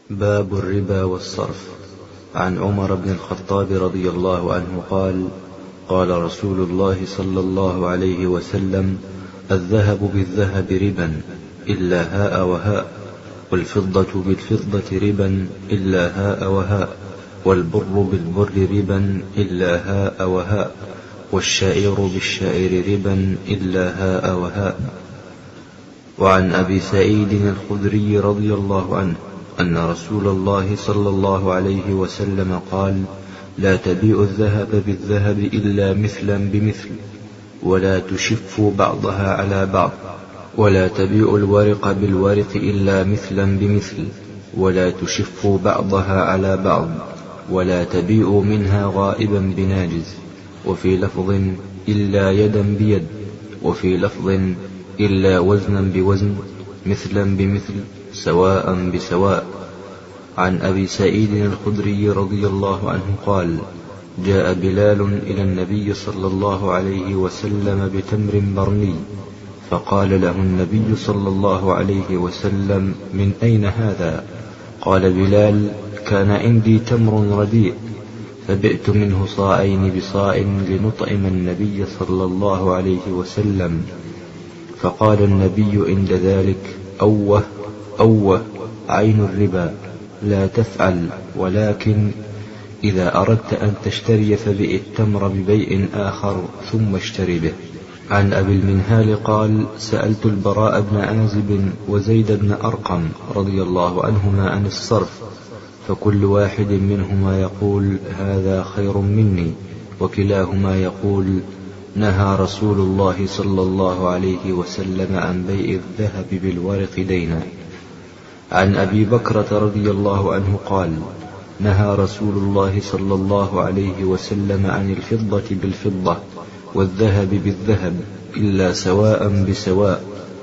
باب الربا والصرف. عن عمر بن الخطاب رضي الله عنه قال: قال رسول الله صلى الله عليه وسلم: الذهب بالذهب ربا إلا هاء وهاء، والفضة بالفضة ربا إلا هاء وهاء، والبر بالبر ربا إلا هاء وهاء، والشعير بالشعير ربا إلا هاء وهاء. وعن أبي سعيد الخدري رضي الله عنه أن رسول الله صلى الله عليه وسلم قال: لا تبيعوا الذهب بالذهب إلا مثلا بمثل، ولا تشفوا بعضها على بعض، ولا تبيعوا الورق بالورق إلا مثلا بمثل، ولا تشفوا بعضها على بعض، ولا تبيعوا منها غائبا بناجز، وفي لفظ إلا يدا بيد، وفي لفظ إلا وزنا بوزن، مثلا بمثل، سواء بسواء. عن أبي سعيد الخدري رضي الله عنه قال: جاء بلال إلى النبي صلى الله عليه وسلم بتمر برني، فقال له النبي صلى الله عليه وسلم: من أين هذا؟ قال بلال: كان عندي تمر رديء، فبئت منه صاعين بصاع لنطعم النبي صلى الله عليه وسلم. فقال النبي عند ذلك: أوه أوه، عين الربا، لا تفعل، ولكن إذا أردت أن تشتري فبئ التمر ببيع آخر ثم اشتري به. عن أبي المنهال قال: سألت البراء بن عازب وزيد بن أرقم رضي الله عنهما عن الصرف، فكل واحد منهما يقول: هذا خير مني، وكلاهما يقول: نهى رسول الله صلى الله عليه وسلم عن بيع الذهب بالورق دينا. عن أبي بكرة رضي الله عنه قال: نهى رسول الله صلى الله عليه وسلم عن الفضة بالفضة والذهب بالذهب إلا سواء بسواء،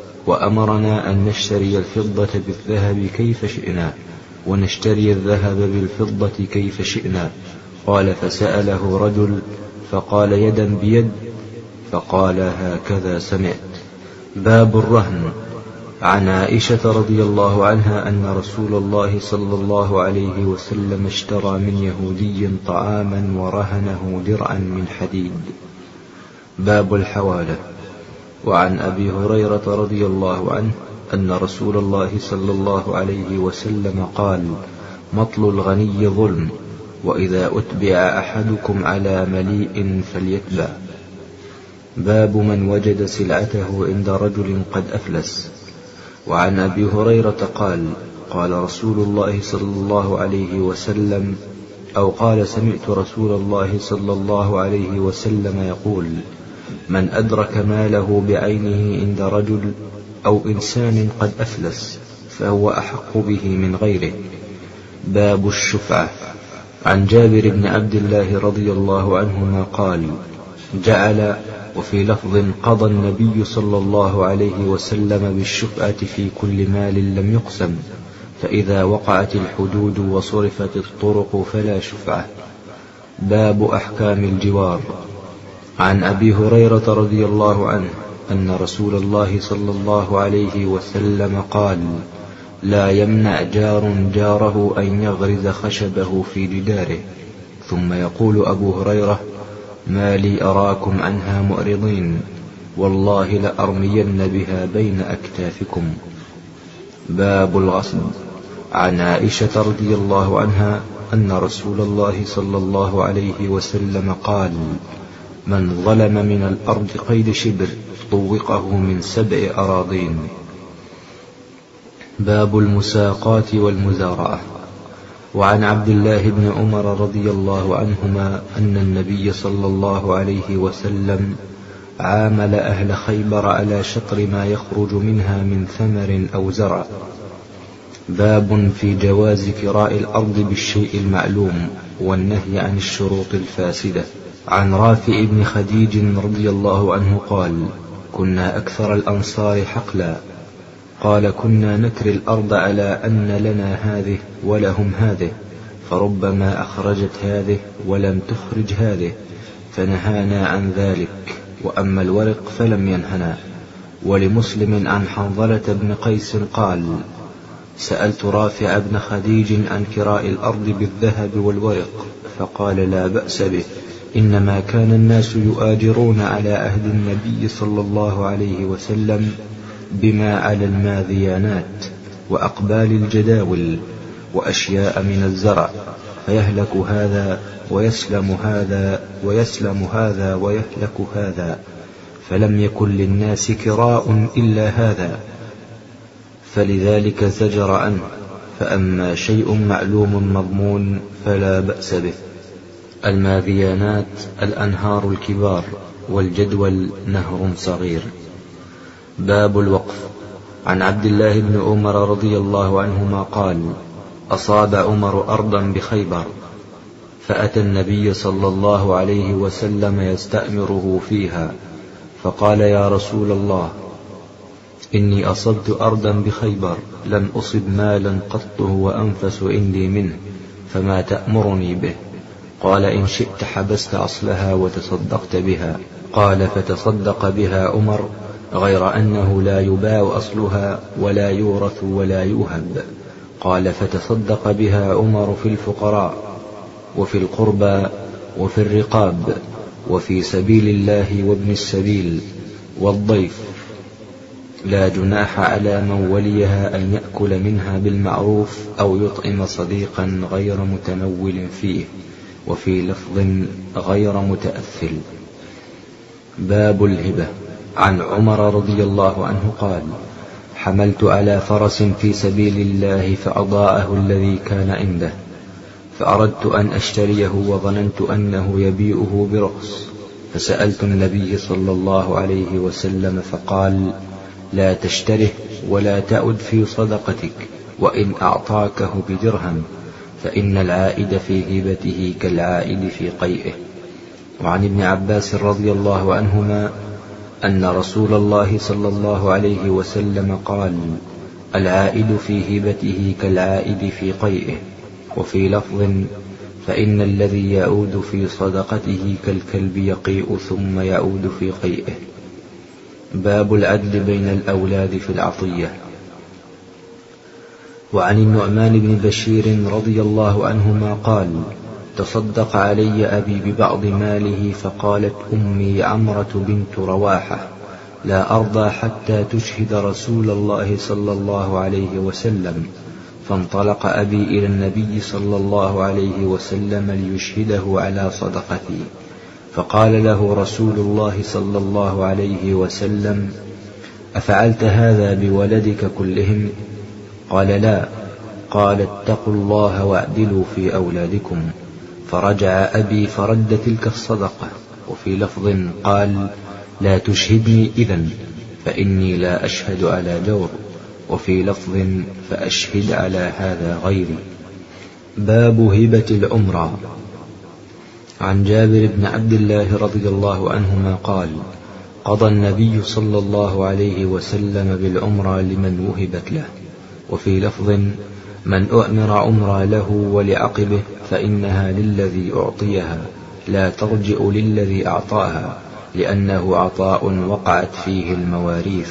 وأمرنا أن نشتري الفضة بالذهب كيف شئنا، ونشتري الذهب بالفضة كيف شئنا. قال: فسأله رجل فقال: يدا بيد؟ فقال: هكذا سمعت. باب الرهن. عن عائشة رضي الله عنها أن رسول الله صلى الله عليه وسلم اشترى من يهودي طعاما ورهنه درعا من حديد. باب الحوالة. وعن أبي هريرة رضي الله عنه أن رسول الله صلى الله عليه وسلم قال: مطل الغني ظلم، وإذا أتبع أحدكم على مليء فليتبع. باب من وجد سلعته عند رجل قد أفلس. وعن أبي هريرة قال: قال رسول الله صلى الله عليه وسلم، أو قال: سمعت رسول الله صلى الله عليه وسلم يقول: من أدرك ماله بعينه عند رجل أو إنسان قد أفلس فهو أحق به من غيره. باب الشفعة. عن جابر بن عبد الله رضي الله عنهما قال: جعل، وفي لفظ قضى النبي صلى الله عليه وسلم بالشفعة في كل مال لم يقسم، فإذا وقعت الحدود وصرفت الطرق فلا شفعة. باب أحكام الجوار. عن أبي هريرة رضي الله عنه أن رسول الله صلى الله عليه وسلم قال: لا يمنع جار جاره أن يغرز خشبه في جداره. ثم يقول أبو هريرة: ما لي أراكم عنها معرضين، والله لأرمين بها بين أكتافكم. باب الغصب. عن عائشة رضي الله عنها أن رسول الله صلى الله عليه وسلم قال: من ظلم من الأرض قيد شبر طوقه من 7 أراضين. باب المساقات والمزارعة. وعن عبد الله بن عمر رضي الله عنهما أن النبي صلى الله عليه وسلم عامل أهل خيبر على شطر ما يخرج منها من ثمر أو زرع. باب في جواز كراء الأرض بالشيء المعلوم والنهي عن الشروط الفاسدة. عن رافع بن خديج رضي الله عنه قال: كنا أكثر الأنصار حقلا، قال: كنا نكري الأرض على أن لنا هذه ولهم هذه، فربما أخرجت هذه ولم تخرج هذه، فنهانا عن ذلك، وأما الورق فلم ينهنا. ولمسلم عن حنظلة بن قيس قال: سألت رافع بن خديج عن كراء الأرض بالذهب والورق، فقال لا بأس به، إنما كان الناس يؤاجرون على عهد النبي صلى الله عليه وسلم بما على الماذيانات وأقبال الجداول وأشياء من الزرع، فيهلك هذا ويسلم هذا ويسلم هذا ويهلك هذا، فلم يكن للناس كراء إلا هذا، فلذلك زجر عنه. فأما شيء معلوم مضمون فلا بأس به. الماذيانات الأنهار الكبار، والجدول نهر صغير. باب الوقف. عن عبد الله بن عمر رضي الله عنهما قال: أصاب عمر أرضا بخيبر، فأتى النبي صلى الله عليه وسلم يستأمره فيها، فقال: يا رسول الله، إني أصبت أرضا بخيبر لم أصب مالا قط هو أنفس عندي منه، فما تأمرني به؟ قال: إن شئت حبست أصلها وتصدقت بها. قال: فتصدق بها عمر، غير أنه لا يباع أصلها ولا يورث ولا يوهب. قال: فتصدق بها عمر في الفقراء وفي القربى وفي الرقاب وفي سبيل الله وابن السبيل والضيف، لا جناح على من وليها أن يأكل منها بالمعروف أو يطعم صديقا غير متمول فيه، وفي لفظ غير متأثل. باب الهبة. عن عمر رضي الله عنه قال: حملت على فرس في سبيل الله فأضاعه الذي كان عنده، فأردت أن أشتريه وظننت أنه يبيعه برخص، فسألت النبي صلى الله عليه وسلم فقال: لا تشتره ولا تعد في صدقتك، وإن أعطاكه بدرهم، فإن العائد في هبته كالعائد في قيئه. وعن ابن عباس رضي الله عنهما أن رسول الله صلى الله عليه وسلم قال: العائد في هبته كالعائد في قيئه. وفي لفظ: فإن الذي يعود في صدقته كالكلب يقيء ثم يعود في قيئه. باب العدل بين الأولاد في العطية. وعن النعمان بن بشير رضي الله عنهما قال: تصدق علي أبي ببعض ماله، فقالت أمي عمرة بنت رواحة: لا أرضى حتى تشهد رسول الله صلى الله عليه وسلم. فانطلق أبي إلى النبي صلى الله عليه وسلم ليشهده على صدقتي، فقال له رسول الله صلى الله عليه وسلم: أفعلت هذا بولدك كلهم؟ قال: لا. قال: اتقوا الله واعدلوا في أولادكم. فرجع أبي فرد تلك الصدقة. وفي لفظ قال: لا تشهدني إذن، فإني لا أشهد على جور. وفي لفظ: فأشهد على هذا غيري. باب هبة العمرة. عن جابر بن عبد الله رضي الله عنهما قال: قضى النبي صلى الله عليه وسلم بالعمرة لمن وهبت له. وفي لفظ: من أؤمر عمرة له ولعقبه فإنها للذي أعطيها، لا ترجع للذي أعطاها، لأنه عطاء وقعت فيه المواريث.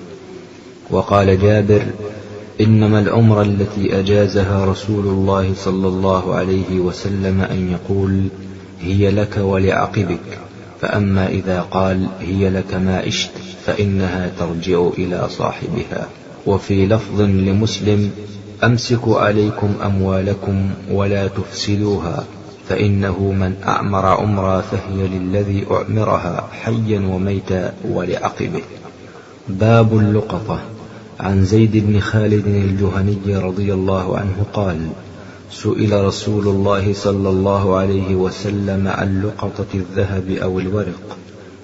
وقال جابر: إنما العمرة التي أجازها رسول الله صلى الله عليه وسلم أن يقول: هي لك ولعقبك، فأما إذا قال: هي لك ما عشت، فإنها ترجع إلى صاحبها. وفي لفظ لمسلم: أمسكوا عليكم أموالكم ولا تفسدوها، فإنه من أعمر عمرا فهي للذي أعمرها حيا وميتا ولعقبه. باب اللقطة. عن زيد بن خالد الجهني رضي الله عنه قال: سئل رسول الله صلى الله عليه وسلم عن لقطة الذهب أو الورق،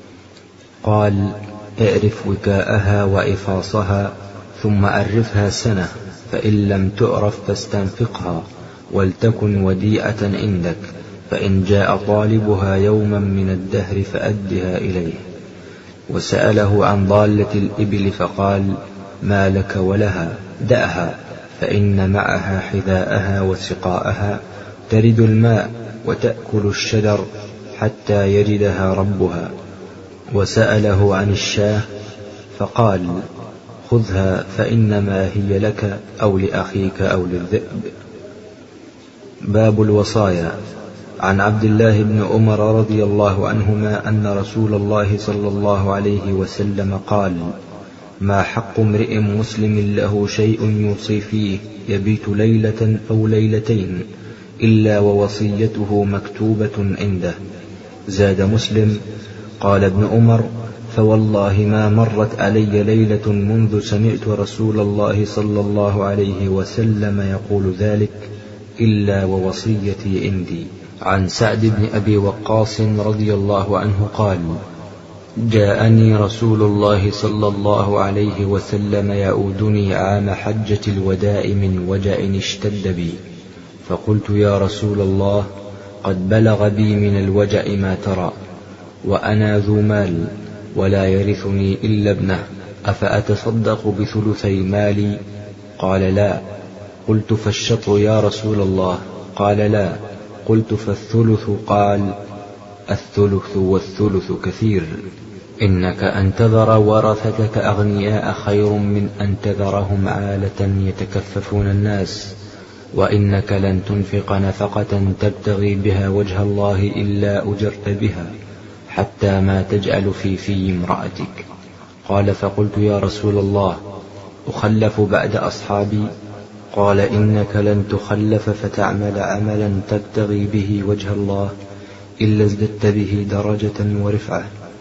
قال: اعرف وكاءها وإفاصها، ثم أعرفها سنة، فإن لم تعرف فاستنفقها، ولتكن وديعة عندك، فإن جاء طالبها يوما من الدهر فأدها إليه. وسأله عن ضالة الإبل فقال: ما لك ولها؟ دعها، فإن معها حذاءها وسقاءها، ترد الماء وتأكل الشجر حتى يجدها ربها. وسأله عن الشاة فقال: خذها فإنما هي لك أو لأخيك أو للذئب. باب الوصايا. عن عبد الله بن عمر رضي الله عنهما أن رسول الله صلى الله عليه وسلم قال: ما حق امرئ مسلم له شيء يوصي فيه يبيت ليلة أو ليلتين إلا ووصيته مكتوبة عنده. زاد مسلم: قال ابن عمر: فوالله ما مرت علي ليلة منذ سمعت رسول الله صلى الله عليه وسلم يقول ذلك إلا ووصيتي عندي. عن سعد بن أبي وقاص رضي الله عنه قال: جاءني رسول الله صلى الله عليه وسلم يعودني عام حجة الوداع من وجع اشتد بي، فقلت: يا رسول الله، قد بلغ بي من الوجع ما ترى، وأنا ذو مال ولا يرثني إلا ابنه، أفأتصدق بثلثي مالي؟ قال: لا. قلت: فالشطر يا رسول الله؟ قال: لا. قلت: فالثلث؟ قال: الثلث والثلث كثير، إنك أن تذر ورثتك أغنياء خير من أن تذرهم عالة يتكففون الناس، وإنك لن تنفق نفقة تبتغي بها وجه الله إلا أجرت بها حتى ما تجعل في امرأتك. قال: فقلت: يا رسول الله، أخلف بعد أصحابي؟ قال: إنك لن تخلف فتعمل عملا تبتغي به وجه الله إلا ازددت به درجة ورفعة،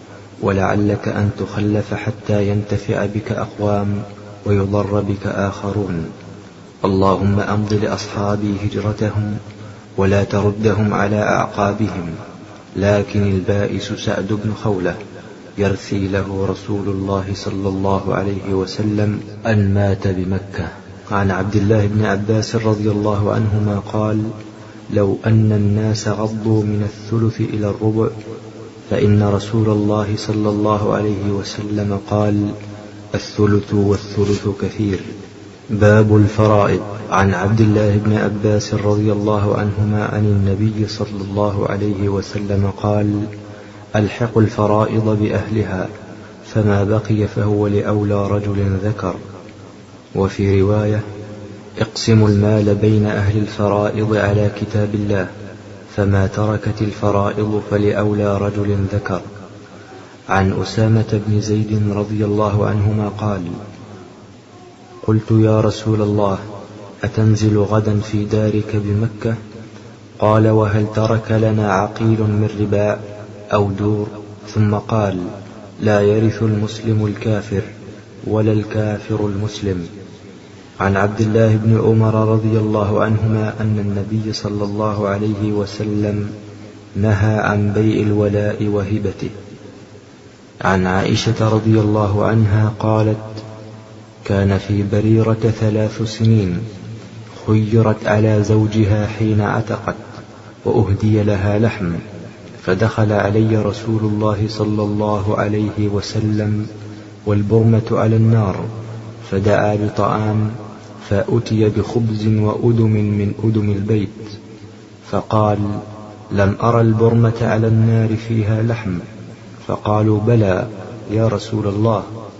ولعلك أن تخلف حتى ينتفع بك أقوام ويضر بك آخرون. اللهم أمض لأصحابي هجرتهم ولا تردهم على أعقابهم. لكن البائس سعد بن خولة يرثي له رسول الله صلى الله عليه وسلم أن مات بمكة. عن عبد الله بن عباس رضي الله عنهما قال: لو أن الناس غضوا من الثلث إلى الربع فإن رسول الله صلى الله عليه وسلم قال: الثلث والثلث كثير. باب الفرائض. عن عبد الله بن عباس رضي الله عنهما عن النبي صلى الله عليه وسلم قال: ألحق الفرائض بأهلها، فما بقي فهو لأولى رجل ذكر. وفي رواية: اقسموا المال بين أهل الفرائض على كتاب الله، فما تركت الفرائض فلأولى رجل ذكر. عن أسامة بن زيد رضي الله عنهما قال: قلت: يا رسول الله، أتنزل غدا في دارك بمكة؟ قال: وهل ترك لنا عقيل من رباء أو دور؟ ثم قال: لا يرث المسلم الكافر ولا الكافر المسلم. عن عبد الله بن عمر رضي الله عنهما أن النبي صلى الله عليه وسلم نهى عن بيع الولاء وهبته. عن عائشة رضي الله عنها قالت: كان في بريرة 3 سنين، خيرت على زوجها حين عتقت، وأهدي لها لحم، فدخل علي رسول الله صلى الله عليه وسلم والبرمة على النار، فدعا بطعام، فأتي بخبز وأدم من أدم البيت، فقال: لم أرى البرمة على النار فيها لحم. فقالوا: بلى يا رسول الله،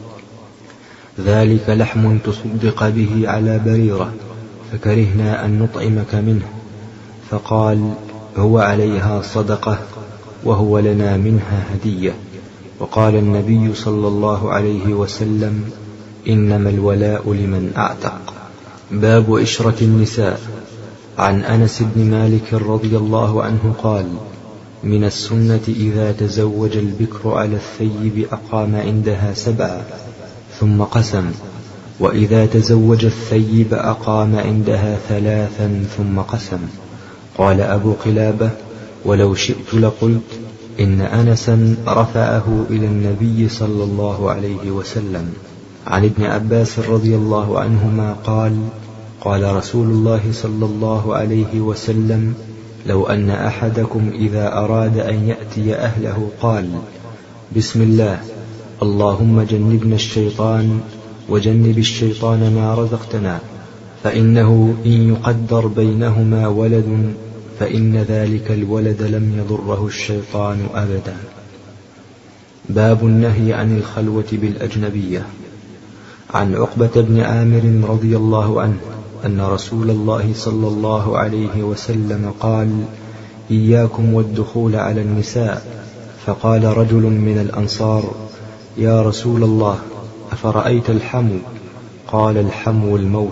ذلك لحم تصدق به على بريرة، فكرهنا أن نطعمك منه. فقال: هو عليها صدقة وهو لنا منها هدية. وقال النبي صلى الله عليه وسلم: إنما الولاء لمن أعتق. باب إشرة النساء. عن أنس بن مالك رضي الله عنه قال: من السنة إذا تزوج البكر على الثيب أقام عندها 7 ثم قسم، وإذا تزوج الثيب أقام عندها 3 ثم قسم. قال أبو قلابة: ولو شئت لقلت إن أنسا رفعه إلى النبي صلى الله عليه وسلم. عن ابن عباس رضي الله عنهما قال: قال رسول الله صلى الله عليه وسلم: لو أن أحدكم إذا أراد أن يأتي أهله قال: بسم الله، اللهم جنبنا الشيطان وجنب الشيطان ما رزقتنا، فإنه إن يقدر بينهما ولد فإن ذلك الولد لم يضره الشيطان أبدا. باب النهي عن الخلوة بالأجنبية. عن عقبة بن عامر رضي الله عنه أن رسول الله صلى الله عليه وسلم قال: إياكم والدخول على النساء. فقال رجل من الأنصار: يا رسول الله، أفرأيت الحمو؟ قال: الحمو الموت.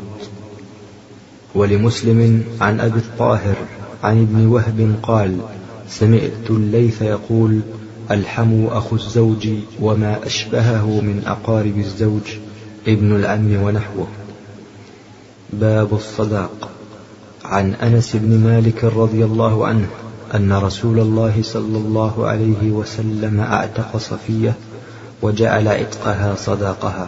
ولمسلم عن أبي الطاهر عن ابن وهب قال: سمعت الليث يقول: الحمو أخو الزوج وما أشبهه من أقارب الزوج، ابن العم ونحوه. باب الصداق. عن أنس بن مالك رضي الله عنه أن رسول الله صلى الله عليه وسلم أعتق صفية وجعل عتقها صداقها.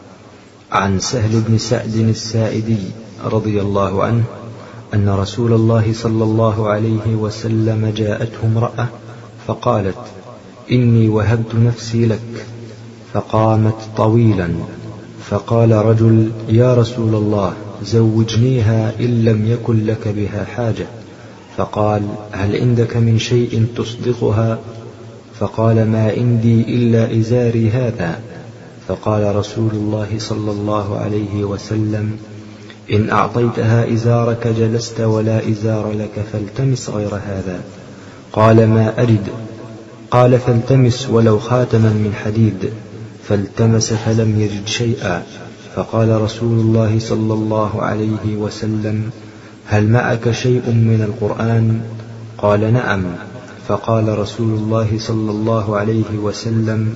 عن سهل بن سعد السائدي رضي الله عنه أن رسول الله صلى الله عليه وسلم جاءته امرأة فقالت: إني وهبت نفسي لك. فقامت طويلا، فقال رجل: يا رسول الله، زوجنيها إن لم يكن لك بها حاجة. فقال: هل عندك من شيء تصدقها؟ فقال: ما عندي إلا إزاري هذا. فقال رسول الله صلى الله عليه وسلم: إن أعطيتها إزارك جلست ولا إزار لك، فالتمس غير هذا. قال: ما أجد. قال: فالتمس ولو خاتما من حديد. فالتمس فلم يجد شيئا. فقال رسول الله صلى الله عليه وسلم: هل معك شيء من القرآن؟ قال: نعم. فقال رسول الله صلى الله عليه وسلم: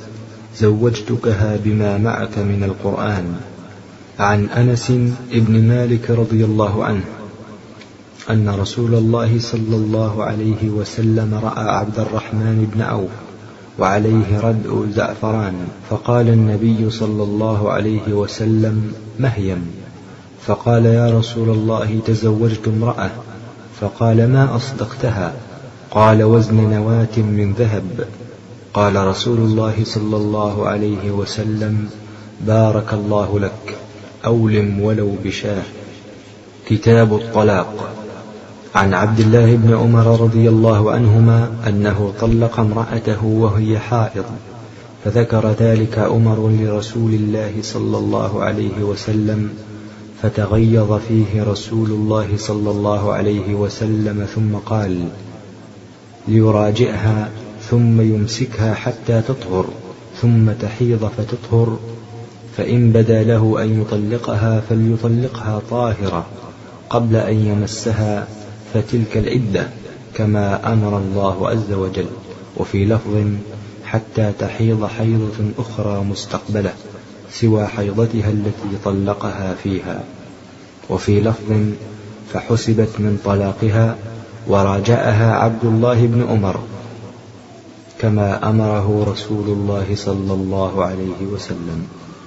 زوجتكها بما معك من القرآن. عن أنس بن مالك رضي الله عنه أن رسول الله صلى الله عليه وسلم رأى عبد الرحمن بن عوف وعليه ردء زعفران، فقال النبي صلى الله عليه وسلم: مهيم. فقال: يا رسول الله، تزوجت امرأة. فقال: ما أصدقتها؟ قال: وزن نواة من ذهب. قال رسول الله صلى الله عليه وسلم: بارك الله لك، أولم ولو بشاه. كتاب الطلاق. عن عبد الله بن عمر رضي الله عنهما أنه طلق امرأته وهي حائض، فذكر ذلك عمر لرسول الله صلى الله عليه وسلم، فتغيظ فيه رسول الله صلى الله عليه وسلم، ثم قال: ليراجعها ثم يمسكها حتى تطهر، ثم تحيض فتطهر، فإن بدا له أن يطلقها فليطلقها طاهرة قبل أن يمسها، فتلك العدة، كما أمر الله عز وجل. وفي لفظ: حتى تحيض حيضة أخرى مستقبلة سوى حيضتها التي طلقها فيها. وفي لفظ: فحسبت من طلاقها، وراجعها عبد الله بن عمر كما أمره رسول الله صلى الله عليه وسلم.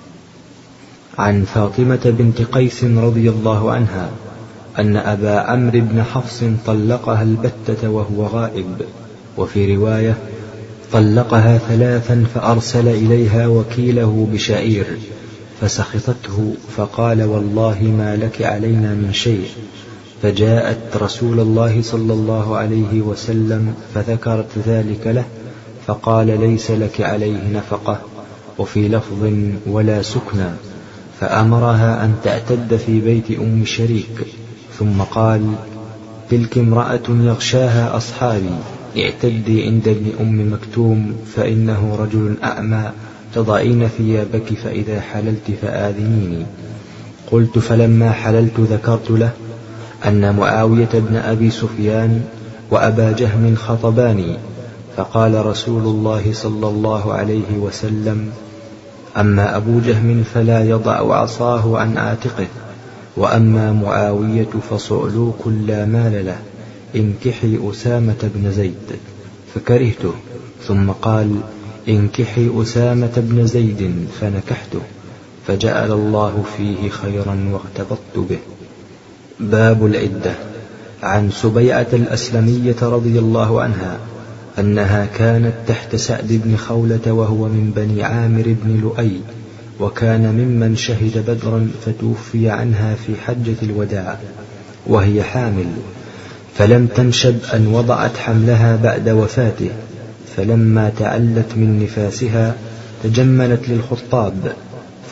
عن فاطمة بنت قيس رضي الله عنها أن أبا عمرو بن حفص طلقها البتة وهو غائب. وفي رواية: طلقها 3 فأرسل إليها وكيله بشعير فسخطته، فقال: والله ما لك علينا من شيء. فجاءت رسول الله صلى الله عليه وسلم فذكرت ذلك له، فقال: ليس لك عليه نفقة. وفي لفظ: ولا سكنى. فأمرها أن تعتد في بيت أم شريك، ثم قال: تلك امرأة يغشاها أصحابي، اعتدي عند ابن أم مكتوم، فإنه رجل أعمى، تضعين ثيابك، فإذا حللت فآذنيني. قلت: فلما حللت ذكرت له أن معاوية بن أبي سفيان وأبا جهم خطباني، فقال رسول الله صلى الله عليه وسلم: أما أبو جهم فلا يضع عصاه عن عاتقه، وأما معاوية فصعلوك لا مال له، انكحي أسامة بن زيد. فكرهته، ثم قال: انكحي أسامة بن زيد، فنكحته، فجعل الله فيه خيرا واغتبطت به. باب العدة. عن سبيعة الأسلمية رضي الله عنها أنها كانت تحت سعد بن خولة وهو من بني عامر بن لؤي، وكان ممن شهد بدرا، فتوفي عنها في حجة الوداع وهي حامل، فلم تنشب أن وضعت حملها بعد وفاته، فلما تعلت من نفاسها تجملت للخطاب،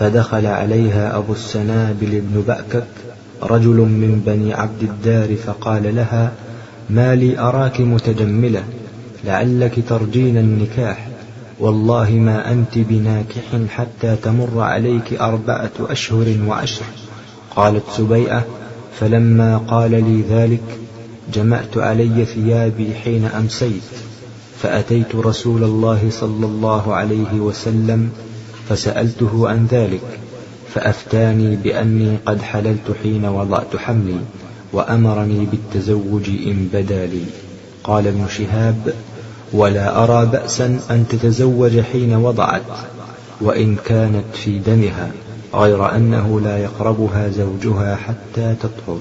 فدخل عليها أبو السنابل بن بأكك رجل من بني عبد الدار فقال لها: ما لي أراك متجملة، لعلك ترجين النكاح، والله ما أنت بناكح حتى تمر عليك 4 أشهر وعشر. قالت سبيئة: فلما قال لي ذلك جمعت علي ثيابي حين أمسيت، فأتيت رسول الله صلى الله عليه وسلم فسألته عن ذلك، فأفتاني بأني قد حللت حين وضعت حملي، وأمرني بالتزوج إن بدا لي. قال ابن شهاب: ولا أرى بأسا أن تتزوج حين وضعت، وإن كانت في دمها، غير أنه لا يقربها زوجها حتى تطهر.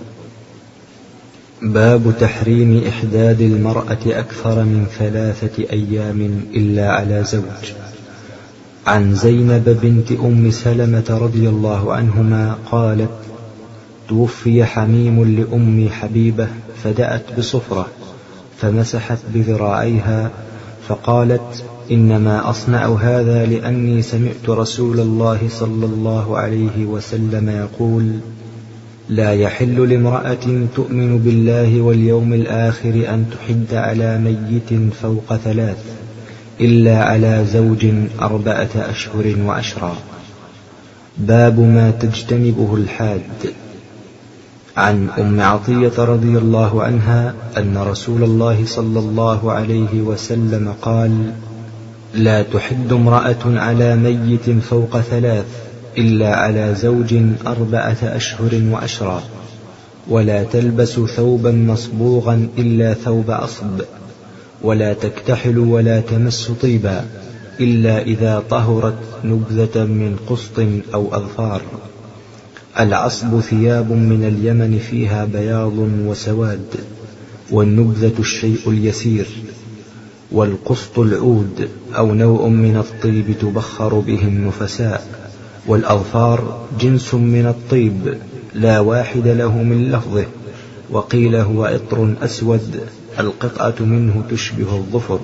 باب تحريم إحداد المرأة أكثر من 3 أيام إلا على زوج. عن زينب بنت أم سلمة رضي الله عنهما قالت: توفي حميم لأم حبيبة فدأت بصفرة فمسحت بذراعيها، فقالت: إنما أصنع هذا لأني سمعت رسول الله صلى الله عليه وسلم يقول: لا يحل لامرأة تؤمن بالله واليوم الآخر أن تحد على ميت فوق 3 إلا على زوج 4 أشهر وعشرا. باب ما تجتنبه الحاد. عن أم عطية رضي الله عنها أن رسول الله صلى الله عليه وسلم قال: لا تحد امرأة على ميت فوق 3 إلا على زوج 4 أشهر وعشرا، ولا تلبس ثوبا مصبوغا إلا ثوب أصب، ولا تكتحل ولا تمس طيبا إلا إذا طهرت نبذة من قسط أو أظفار. العصب ثياب من اليمن فيها بياض وسواد، والنبذة الشيء اليسير، والقسط العود أو نوع من الطيب تبخر به النفساء، والأظفار جنس من الطيب لا واحد له من لفظه، وقيل هو عطر أسود القطعة منه تشبه الظفر.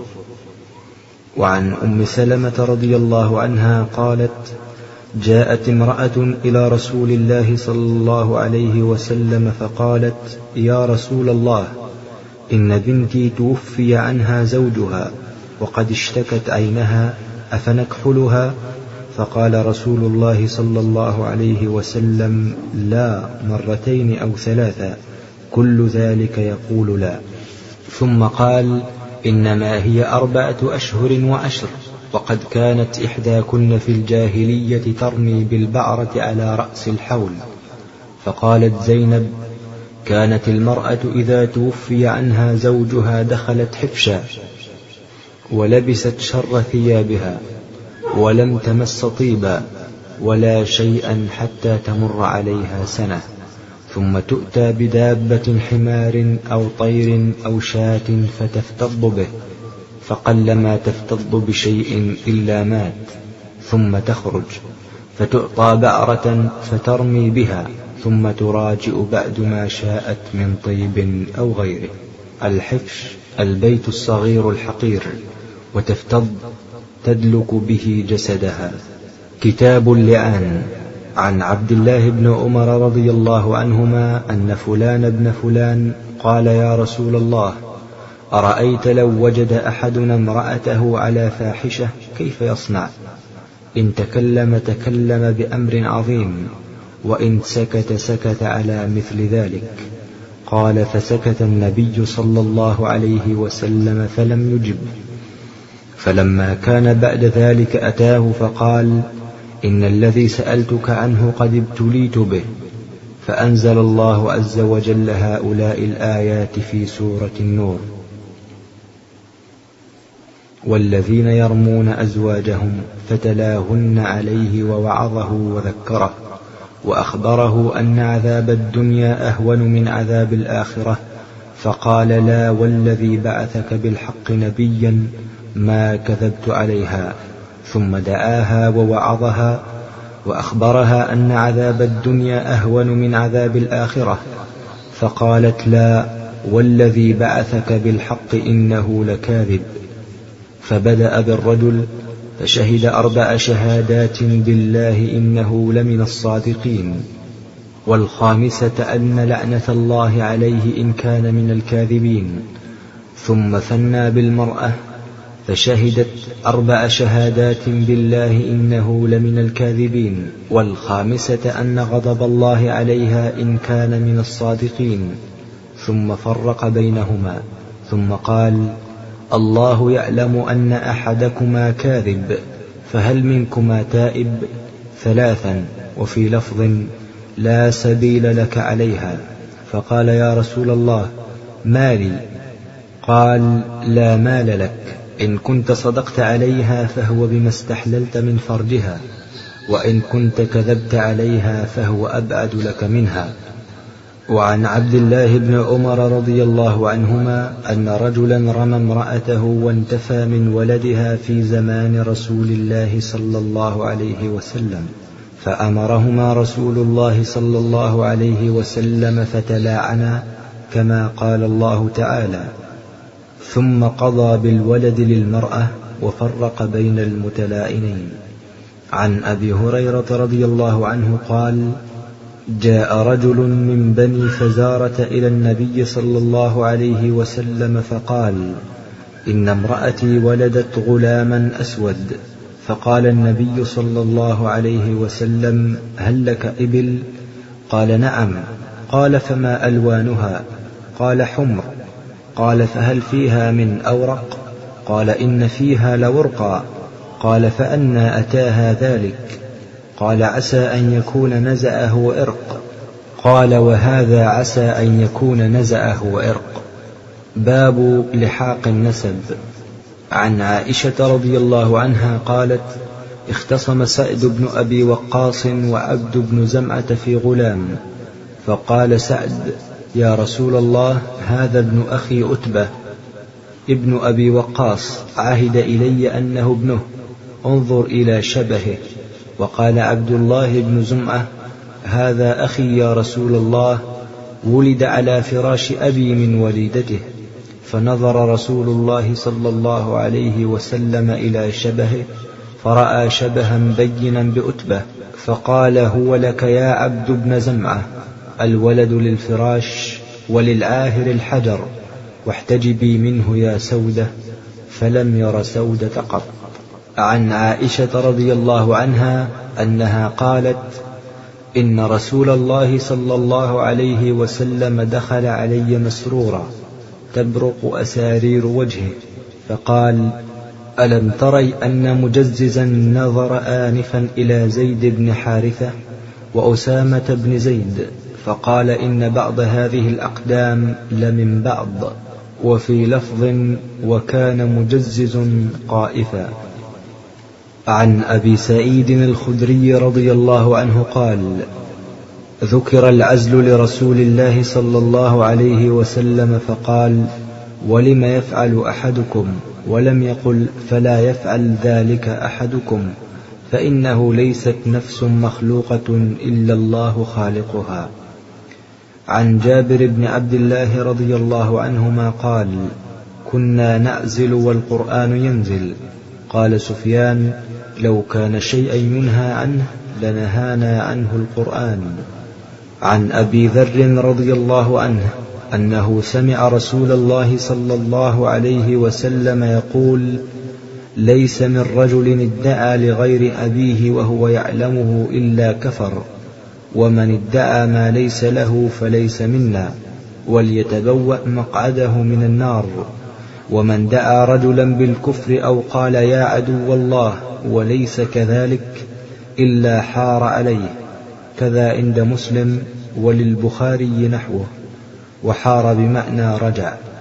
وعن أم سلمة رضي الله عنها قالت: جاءت امرأة إلى رسول الله صلى الله عليه وسلم فقالت: يا رسول الله، إن بنتي توفي عنها زوجها وقد اشتكت عينها، أفنكحلها؟ فقال رسول الله صلى الله عليه وسلم: لا، 2 أو 3، كل ذلك يقول لا. ثم قال: إنما هي 4 أشهر وعشر، وقد كانت إحداكن في الجاهلية ترمي بالبعرة على رأس الحول. فقالت زينب: كانت المرأة إذا توفي عنها زوجها دخلت حفشا ولبست شر ثيابها، ولم تمس طيبا ولا شيئا حتى تمر عليها سنة، ثم تؤتى بدابة حمار أو طير أو شاة فتفتض به، فقلما تفتض بشيء إلا مات، ثم تخرج فتعطى بعرة فترمي بها، ثم تراجع بعد ما شاءت من طيب أو غيره. الحفش البيت الصغير الحقير، وتفتض تدلك به جسدها. كتاب اللعان. عن عبد الله بن عمر رضي الله عنهما أن فلان بن فلان قال: يا رسول الله، أرأيت لو وجد أحدنا امرأته على فاحشة كيف يصنع؟ إن تكلم تكلم بأمر عظيم، وإن سكت سكت على مثل ذلك. قال: فسكت النبي صلى الله عليه وسلم فلم يجب. فلما كان بعد ذلك أتاه فقال: إن الذي سألتك عنه قد ابتليت به. فأنزل الله عز وجل هؤلاء الآيات في سورة النور: والذين يرمون أزواجهم فتلاهن عليه ووعظه وذكره وأخبره أن عذاب الدنيا أهون من عذاب الآخرة، فقال: لا والذي بعثك بالحق نبيا ما كذبت عليها. ثم دعاها ووعظها وأخبرها أن عذاب الدنيا أهون من عذاب الآخرة، فقالت: لا والذي بعثك بالحق إنه لكاذب. فبدأ بالرجل فشهد 4 شهادات بالله إنه لمن الصادقين، والخامسة أن لعنة الله عليه إن كان من الكاذبين. ثم ثنى بالمرأة فشهدت 4 شهادات بالله إنه لمن الكاذبين، والخامسة أن غضب الله عليها إن كان من الصادقين. ثم فرق بينهما ثم قال: الله يعلم أن أحدكما كاذب، فهل منكما تائب؟ 3. وفي لفظ: لا سبيل لك عليها. فقال: يا رسول الله، مالي؟ قال: لا مال لك، إن كنت صدقت عليها فهو بما استحللت من فرجها، وإن كنت كذبت عليها فهو أبعد لك منها. وعن عبد الله بن عمر رضي الله عنهما أن رجلا رمى امرأته وانتفى من ولدها في زمان رسول الله صلى الله عليه وسلم، فأمرهما رسول الله صلى الله عليه وسلم فتلاعنا كما قال الله تعالى: ثم قضى بالولد للمرأة وفرق بين المتلائنين. عن أبي هريرة رضي الله عنه قال: جاء رجل من بني فزارة إلى النبي صلى الله عليه وسلم فقال: إن امرأتي ولدت غلاما أسود. فقال النبي صلى الله عليه وسلم: هل لك إبل؟ قال: نعم. قال: فما ألوانها؟ قال: حمر. قال: فهل فيها من أورق؟ قال: إن فيها لورقا. قال: فأنى أتاها ذلك؟ قال: عسى أن يكون نزأه إرق. قال: وهذا عسى أن يكون نزأه إرق. باب لحاق النسب. عن عائشة رضي الله عنها قالت: اختصم سعد بن أبي وقاص وعبد بن زمعة في غلام، فقال سعد: يا رسول الله، هذا ابن أخي أتبة ابن أبي وقاص، عهد إلي أنه ابنه، انظر إلى شبهه. وقال عبد الله بن زمعة: هذا أخي يا رسول الله، ولد على فراش أبي من وليدته. فنظر رسول الله صلى الله عليه وسلم إلى شبهه فرأى شبها بينا بأتبة، فقال: هو لك يا عبد بن زمعة، الولد للفراش وللعاهر الحجر، واحتجبي منه يا سودة. فلم ير سودة قط. عن عائشة رضي الله عنها أنها قالت: إن رسول الله صلى الله عليه وسلم دخل علي مسرورا تبرق أسارير وجهه، فقال: ألم تري أن مجززا نظر آنفا إلى زيد بن حارثة وأسامة بن زيد، فقال: إن بعض هذه الأقدام لمن بعض. وفي لفظ: وكان مجزز قائفا. عن أبي سعيد الخدري رضي الله عنه قال: ذكر العزل لرسول الله صلى الله عليه وسلم فقال: ولم يفعل أحدكم؟ ولم يقل: فلا يفعل ذلك أحدكم، فإنه ليست نفس مخلوقة إلا الله خالقها. عن جابر بن عبد الله رضي الله عنهما قال: كنا نعزل والقرآن ينزل. قال سفيان: لو كان شيئا ينهى عنه لنهانا عنه القرآن. عن أبي ذر رضي الله عنه أنه سمع رسول الله صلى الله عليه وسلم يقول: ليس من رجل ادعى لغير أبيه وهو يعلمه إلا كفر، ومن ادعى ما ليس له فليس منا، وليتبوأ مقعده من النار. ومن دعا رجلا بالكفر أو قال يا عدو الله وليس كذلك إلا حار عليه. كذا عند مسلم وللبخاري نحوه، وحار بمعنى رجع.